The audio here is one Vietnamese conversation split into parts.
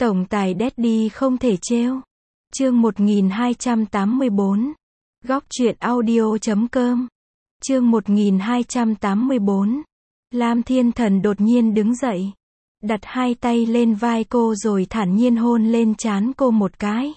Tổng tài Daddy không thể trêu. Chương 1284. Góc truyện audio.com. Chương 1284. Lam Thiên Thần đột nhiên đứng dậy, đặt hai tay lên vai cô rồi thản nhiên hôn lên trán cô một cái.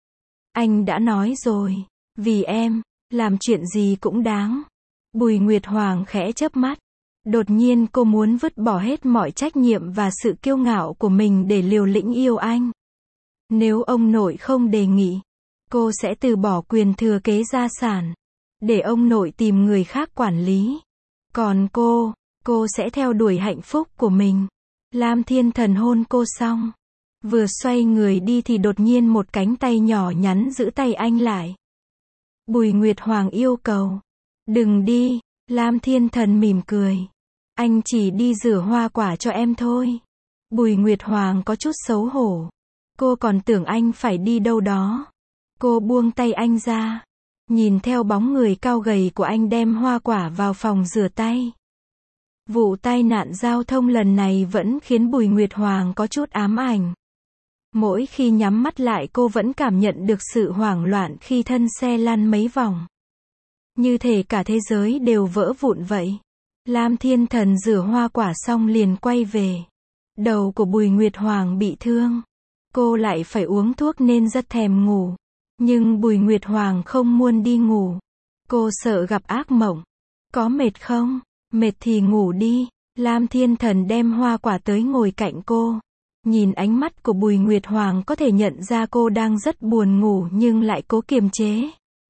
Anh đã nói rồi, vì em, làm chuyện gì cũng đáng. Bùi Nguyệt Hoàng khẽ chớp mắt. Đột nhiên cô muốn vứt bỏ hết mọi trách nhiệm và sự kiêu ngạo của mình để liều lĩnh yêu anh. Nếu ông nội không đề nghị, cô sẽ từ bỏ quyền thừa kế gia sản, để ông nội tìm người khác quản lý. Còn cô sẽ theo đuổi hạnh phúc của mình. Lam Thiên Thần hôn cô xong, vừa xoay người đi thì đột nhiên một cánh tay nhỏ nhắn giữ tay anh lại. Bùi Nguyệt Hoàng yêu cầu. Đừng đi. Lam Thiên Thần mỉm cười. Anh chỉ đi rửa hoa quả cho em thôi. Bùi Nguyệt Hoàng có chút xấu hổ. Cô còn tưởng anh phải đi đâu đó. Cô buông tay anh ra, nhìn theo bóng người cao gầy của anh đem hoa quả vào phòng rửa tay. Vụ tai nạn giao thông lần này vẫn khiến Bùi Nguyệt Hoàng có chút ám ảnh. Mỗi khi nhắm mắt lại cô vẫn cảm nhận được sự hoảng loạn khi thân xe lăn mấy vòng. Như thể cả thế giới đều vỡ vụn vậy. Lam Thiên Thần rửa hoa quả xong liền quay về. Đầu của Bùi Nguyệt Hoàng bị thương. Cô lại phải uống thuốc nên rất thèm ngủ. Nhưng Bùi Nguyệt Hoàng không muốn đi ngủ. Cô sợ gặp ác mộng. Có mệt không? Mệt thì ngủ đi. Lam Thiên Thần đem hoa quả tới ngồi cạnh cô. Nhìn ánh mắt của Bùi Nguyệt Hoàng có thể nhận ra cô đang rất buồn ngủ nhưng lại cố kiềm chế.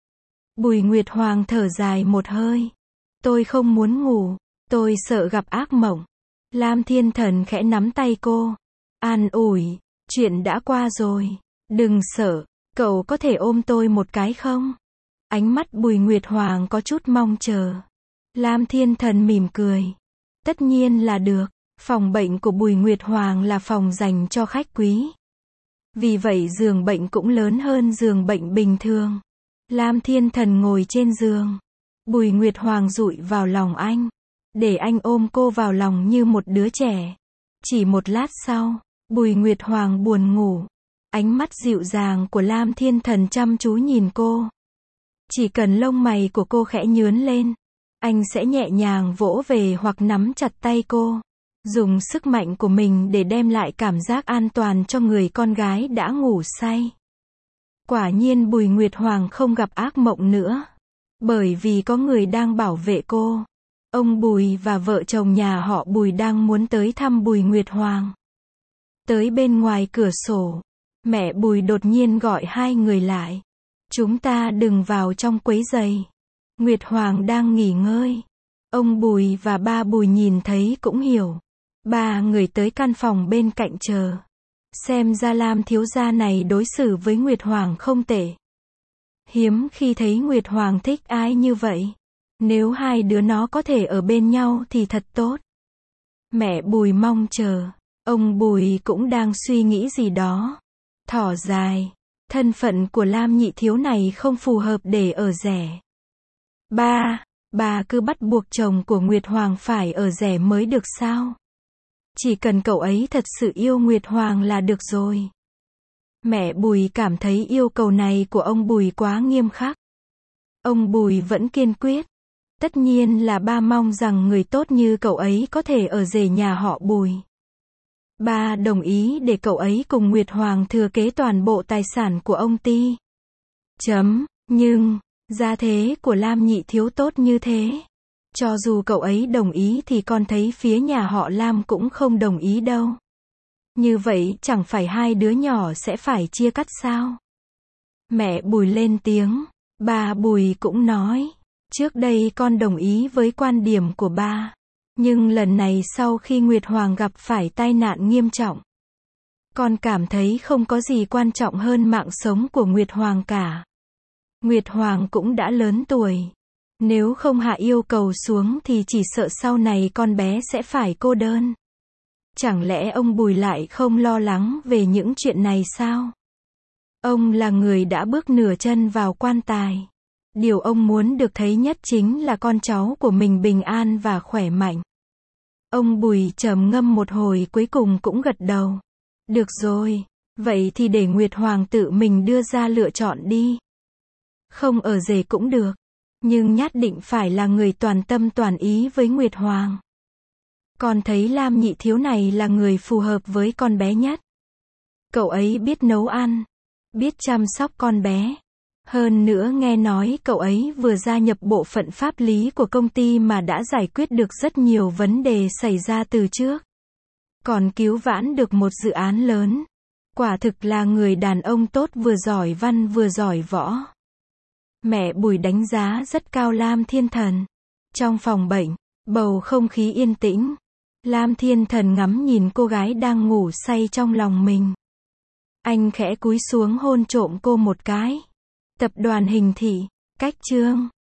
Bùi Nguyệt Hoàng thở dài một hơi. Tôi không muốn ngủ. Tôi sợ gặp ác mộng. Lam Thiên Thần khẽ nắm tay cô. An ủi. Chuyện đã qua rồi. Đừng sợ. Cậu có thể ôm tôi một cái không? Ánh mắt Bùi Nguyệt Hoàng có chút mong chờ. Lam Thiên Thần mỉm cười. Tất nhiên là được. Phòng bệnh của Bùi Nguyệt Hoàng là phòng dành cho khách quý. Vì vậy giường bệnh cũng lớn hơn giường bệnh bình thường. Lam Thiên Thần ngồi trên giường. Bùi Nguyệt Hoàng dụi vào lòng anh. Để anh ôm cô vào lòng như một đứa trẻ. Chỉ một lát sau, Bùi Nguyệt Hoàng buồn ngủ. Ánh mắt dịu dàng của Lam Thiên Thần chăm chú nhìn cô. Chỉ cần lông mày của cô khẽ nhướn lên, anh sẽ nhẹ nhàng vỗ về hoặc nắm chặt tay cô. Dùng sức mạnh của mình để đem lại cảm giác an toàn cho người con gái đã ngủ say. Quả nhiên Bùi Nguyệt Hoàng không gặp ác mộng nữa. Bởi vì có người đang bảo vệ cô. Ông Bùi và vợ chồng nhà họ Bùi đang muốn tới thăm Bùi Nguyệt Hoàng. Tới bên ngoài cửa sổ, mẹ Bùi đột nhiên gọi hai người lại. Chúng ta đừng vào trong quấy rầy. Nguyệt Hoàng đang nghỉ ngơi. Ông Bùi và ba Bùi nhìn thấy cũng hiểu. Ba người tới căn phòng bên cạnh chờ. Xem ra Lam thiếu gia này đối xử với Nguyệt Hoàng không tệ. Hiếm khi thấy Nguyệt Hoàng thích ai như vậy. Nếu hai đứa nó có thể ở bên nhau thì thật tốt. Mẹ Bùi mong chờ. Ông Bùi cũng đang suy nghĩ gì đó. Thỏ dài. Thân phận của Lam nhị thiếu này không phù hợp để ở rẻ. Bà cứ bắt buộc chồng của Nguyệt Hoàng phải ở rẻ mới được sao? Chỉ cần cậu ấy thật sự yêu Nguyệt Hoàng là được rồi. Mẹ Bùi cảm thấy yêu cầu này của ông Bùi quá nghiêm khắc. Ông Bùi vẫn kiên quyết. Tất nhiên là ba mong rằng người tốt như cậu ấy có thể ở rể nhà họ Bùi. Ba đồng ý để cậu ấy cùng Nguyệt Hoàng thừa kế toàn bộ tài sản của ông Ty. Nhưng, gia thế của Lam nhị thiếu tốt như thế. Cho dù cậu ấy đồng ý thì con thấy phía nhà họ Lam cũng không đồng ý đâu. Như vậy chẳng phải hai đứa nhỏ sẽ phải chia cắt sao? Mẹ Bùi lên tiếng. Bà Bùi cũng nói. Trước đây con đồng ý với quan điểm của ba. Nhưng lần này sau khi Nguyệt Hoàng gặp phải tai nạn nghiêm trọng, con cảm thấy không có gì quan trọng hơn mạng sống của Nguyệt Hoàng cả. Nguyệt Hoàng cũng đã lớn tuổi. Nếu không hạ yêu cầu xuống thì chỉ sợ sau này con bé sẽ phải cô đơn. Chẳng lẽ ông Bùi lại không lo lắng về những chuyện này sao? Ông là người đã bước nửa chân vào quan tài. Điều ông muốn được thấy nhất chính là con cháu của mình bình an và khỏe mạnh. Ông Bùi trầm ngâm một hồi cuối cùng cũng gật đầu. Được rồi, Vậy thì để Nguyệt Hoàng tự mình đưa ra lựa chọn đi. Không ở rể cũng được. Nhưng nhất định phải là người toàn tâm toàn ý với Nguyệt Hoàng. Con thấy Lam nhị thiếu này là người phù hợp với con bé nhất. Cậu ấy biết nấu ăn, biết chăm sóc con bé. Hơn nữa nghe nói cậu ấy vừa gia nhập bộ phận pháp lý của công ty mà đã giải quyết được rất nhiều vấn đề xảy ra từ trước. Còn cứu vãn được một dự án lớn. Quả thực là người đàn ông tốt, vừa giỏi văn vừa giỏi võ. Mẹ Bùi đánh giá rất cao Lam Thiên Thần. Trong phòng bệnh, bầu không khí yên tĩnh. Lam Thiên Thần ngắm nhìn cô gái đang ngủ say trong lòng mình. Anh khẽ cúi xuống hôn trộm cô một cái. Tập đoàn Hình Thị, cách chương